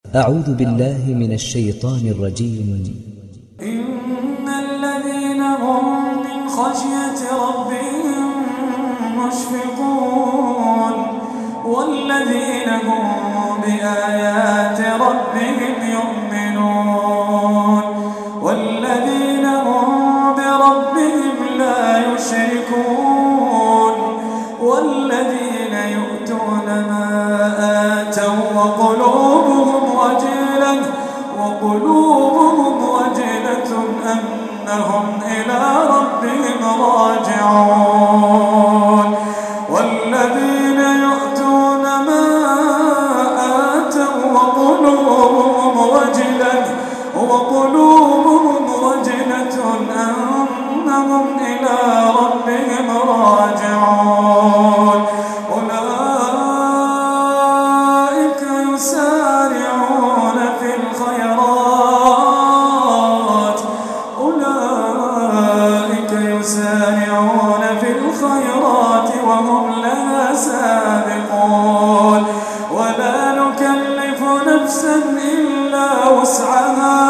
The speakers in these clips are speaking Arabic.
أعوذ بالله من الشيطان الرجيم. إن الذين هم من خشية ربهم مشفقون والذين هم بآيات ربهم يؤمنون والذين هم بربهم لا يشركون والذين يؤتون ما آتوا وقلوبهم وجلة أنهم إلى ربهم راجعون والذين يؤتون ما آتوا وقلوبهم وجلة أنهم إلى ربهم راجعون أولئك يسارعون في الخيرات وهم لها سابقون ولا نكلف نفسا إلا وسعها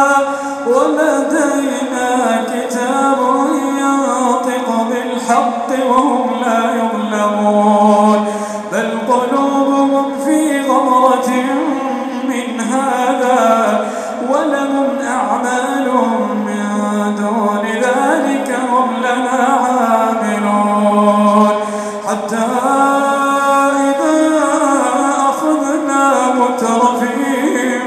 ولدينا كتاب ينطق بالحق وهم لا يظلمون بل قلوبهم في غمرة من هذا ولهم أعمال من دون ذلك هم لها عاملون حتى إذا أخذنا مترفيهم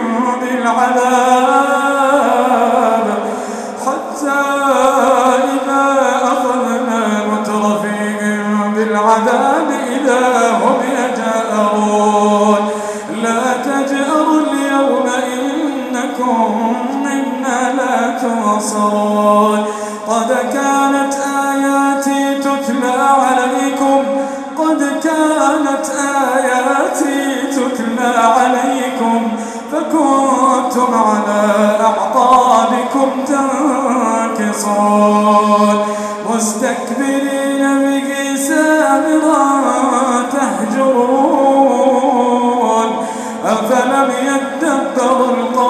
بالعذاب إذا هم يجأرون لا تجأروا اليوم إنكم منا لا تنصرون قد كانت آياتي تتلى عليكم فكنتم على أعقابكم تنكصون مستكبرين به سامرا تهجرون أفلم يدبروا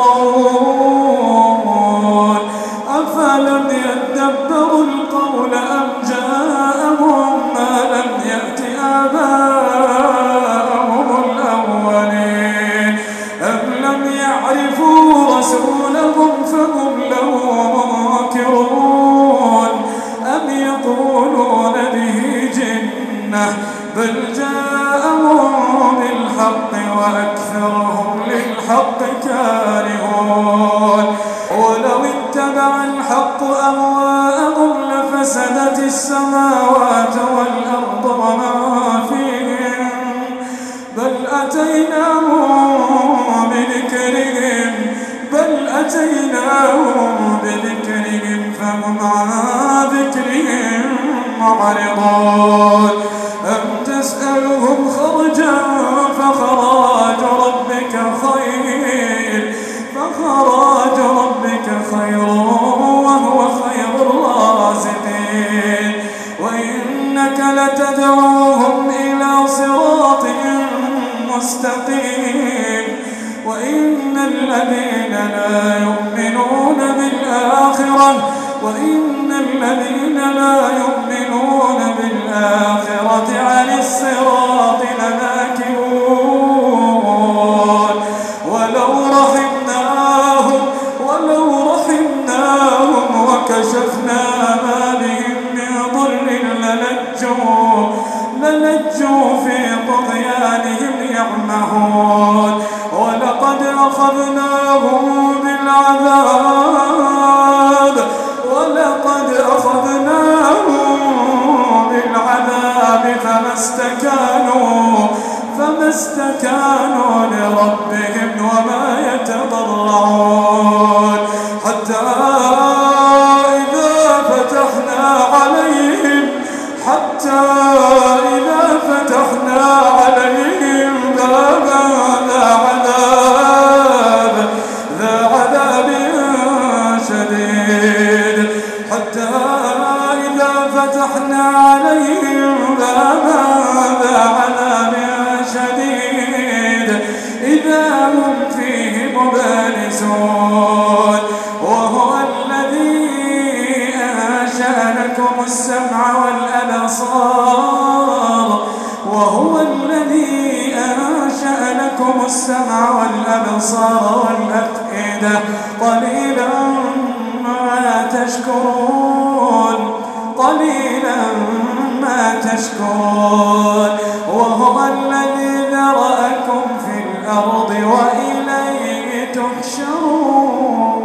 القول أم جاءهم ما لم يأت آباءهم الأولين أم لم يعرفوا رسولهم فهم له منكرون أم يقولون به جنة بل جاءهم بالحق وأكثرهم للحق كارهون ولو اتبع الحق أهواءهم لفسدت السماوات والأرض ومن فيهن بل أتيناهم بذكرهم فهم عن ذكرهم معرضون أم تسألهم خرجا فخراج ربك خير وهو خير الرازقين وإنك لتدعوهم إلى صراط مستقيم وإن الذين لا يؤمنون بالآخرة عن الصراط لناكبون ولو رحمناهم وكشفنا ما بهم من ضر للجوا في طغيانهم يعمهون ولقد أخذناهم بالعذاب فما استكانوا لربهم وما يتضرعون حتى إذا فتحنا عليهم بابا ذا عذاب شديد حتى إذا فتحنا عليهم بابا ذا عذاب شديد إذا السمع والأبصار والأفئدة قليلا ما تشكرون قليلا ما تشكرون وهو الذي ذرأكم في الأرض وإليه تحشرون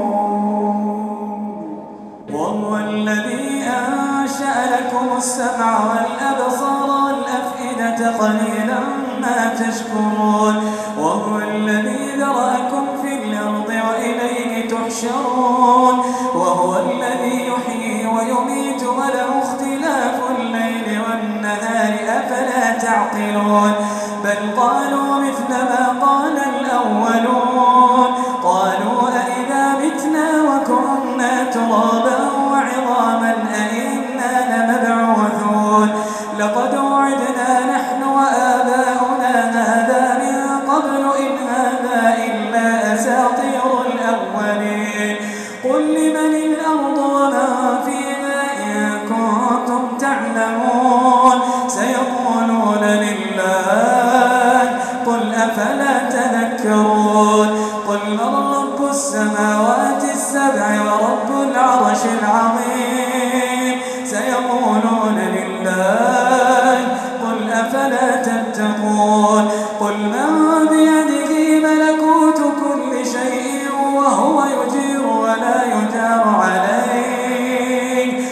وهو الذي أنشأ لكم السمع والأبصار والأفئدة قليلا ما تشكرون وهو الذي ذرأكم في الأرض وإليه تحشرون وهو الذي يحيي ويميت وله اختلاف الليل والنهار أفلا تعقلون بل قالوا مثل ما قال الأولون قالوا أئذا متنا وكنا ترابا وعظاما أئنا لمبعوثون لقد وعدنا نحن وآباؤنا هذا من قبل إن هذا إلا أساطير الأولين قل لمن الأرض ومن فيها إن كنتم تعلمون سيقولون لله قل أفلا تذكرون قل من رب السماوات السبع ورب العرش العظيم سيقولون لله قل أفلا تتقون قل من بيده ملكوت كل شيء وهو يجير ولا يجار عليه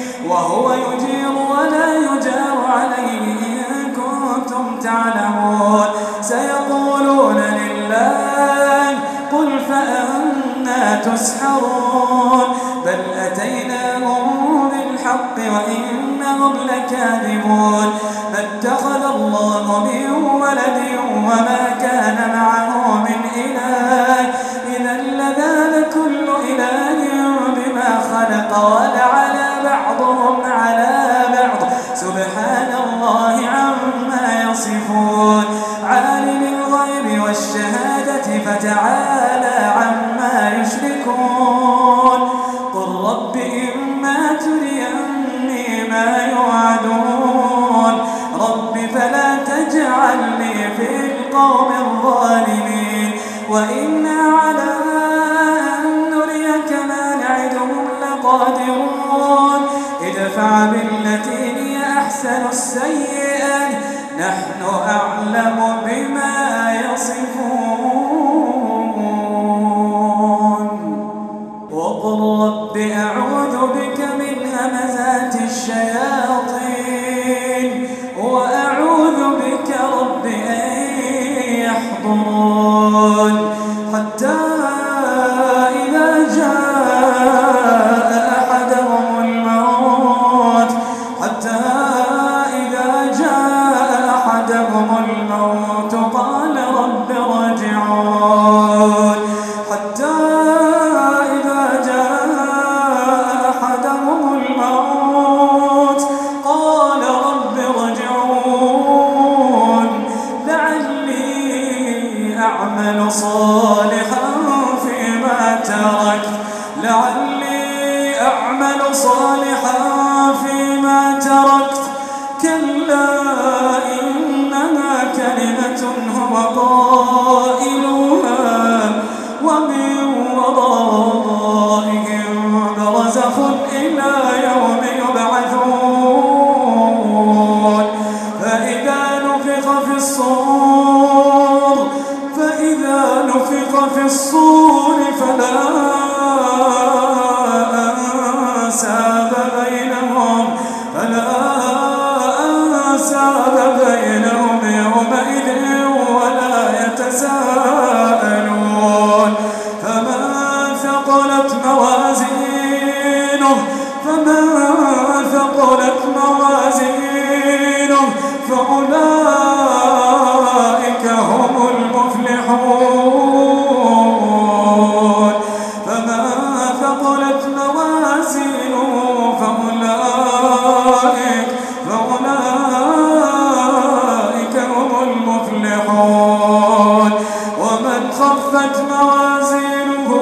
إن كنتم تعلمون سيقولون لله قل فأنى تسحرون بل أتيناهم بالحق وإنهم لكاذبون ما اتخذ الله من ولد وما كان معه من إله إذا لذاب كل إله بما خلق ولعلى بعضهم على بعض سبحان الله عما يصفون عالم الغيب والشهادة فتعالى عما يشركون قل رب إما تريني ما يوعدون رب فلا تجعلني في القوم الظالمين وإنا على أن نريك ما نعدهم لقادرون ادفع بالتي هي أحسن السيئة نحن أعلم بما يصفون وقل رب أعوذ بك من همزات الشياطين وأعوذ بك رب أن يحضرون حتى إذا جاء أحدهم الموت قال رب ارجعون حتى إذا جاء أحدهم الموت قال رب ارجعون لعلي أعمل صالحا فيما تركت كلا إنها كلمة هو قائلها ومن ورائهم برزخ إلى يوم يبعثون فإذا نفخ في الصور فلا أنساب بينهم يومئذ ولا يتساءلون فمن ثقلت موازينه فأولئك هم المفلحون فمن ثقلت موازينه فأولئك هم المفلحون ومن خفت موازينه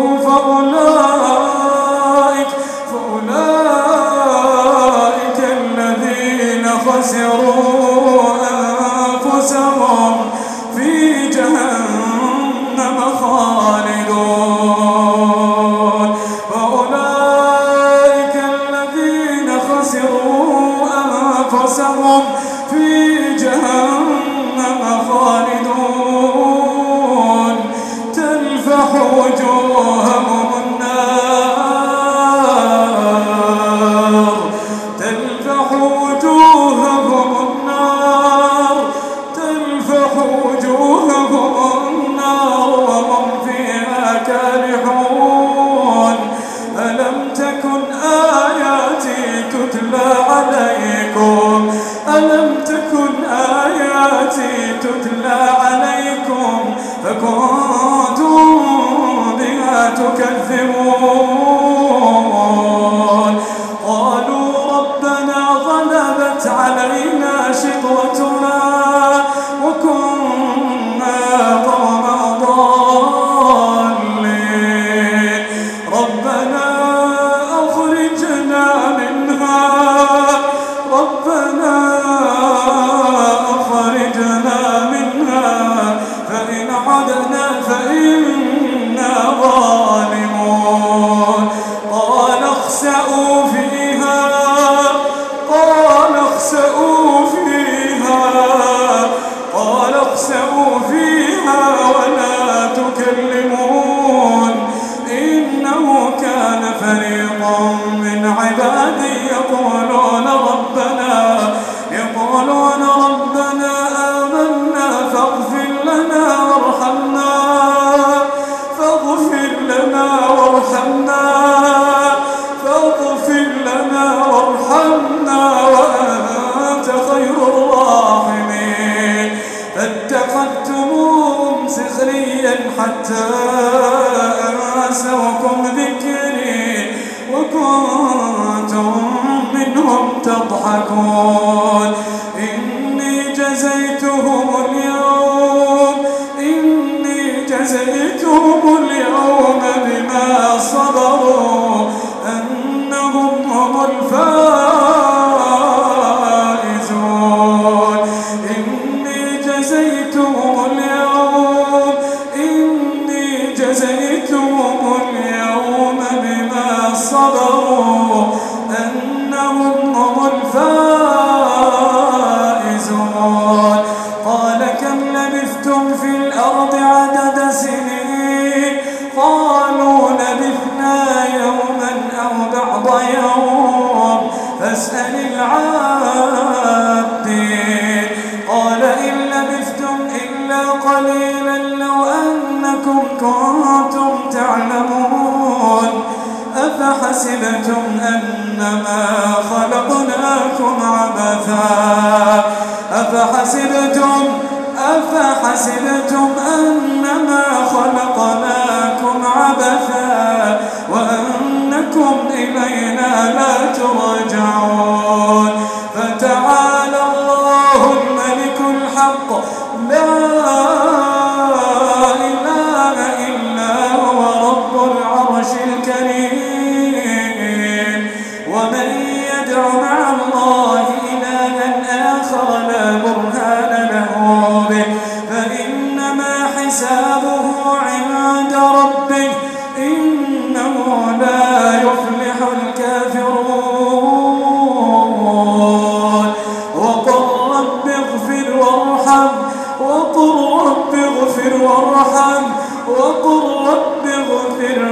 فأولئك الذين خسروا أنفسهم في جهنم تلفح وجوههم النار تلفح وجوههم النار تلفح وجوههم النار وهم فيها كالحون ألم تكن آياتي تتلى عليكم ألم تكن آياتي تتلى عليكم فكنتم بها تكذبون قالوا ربنا غلبت علينا شقوتنا وكنا قوما ضالين ربنا أخرجنا منها ربنا أخرجنا منها فإن عدنا فإنا ظالمون قال اخسئوا فيها قال اخسئوا فيها قال اخسئوا فيها ولا تكلمون إنه كان فريق من عبادي يقولون ربنا آمنا فاغفر لنا وارحمنا وأنت خير الراحمين فاتخذتموهم سخريا حتى أنسوكم ذكري وكنتم منهم تضحكون إني جزيتهم اليوم بما صبروا أنهم هم الفائزون إني جزيتهم اليوم بما صبروا أنهم هم الفائزون قال كم لبثتم في الأرض عدد سنين قالوا لبثنا يوما أو بعض يوم فاسأل العادين قال إن لبثتم إلا قليلا لو أنكم كنتم تعلمون أفحسبتم أنما خلقناكم عبثا أفحسبتم أنما خلقناكم عبثا وأنكم إلينا لا ترجعون فتعالى الله الملك الحق لا إله إلا هو رب العرش الكريم ومن يدع مع الله إلها آخر لا برهان له به فإنما حسابه عند ربه إنه لا يفلح الكافرون وقل رب اغفر وارحم وقل رب اغفر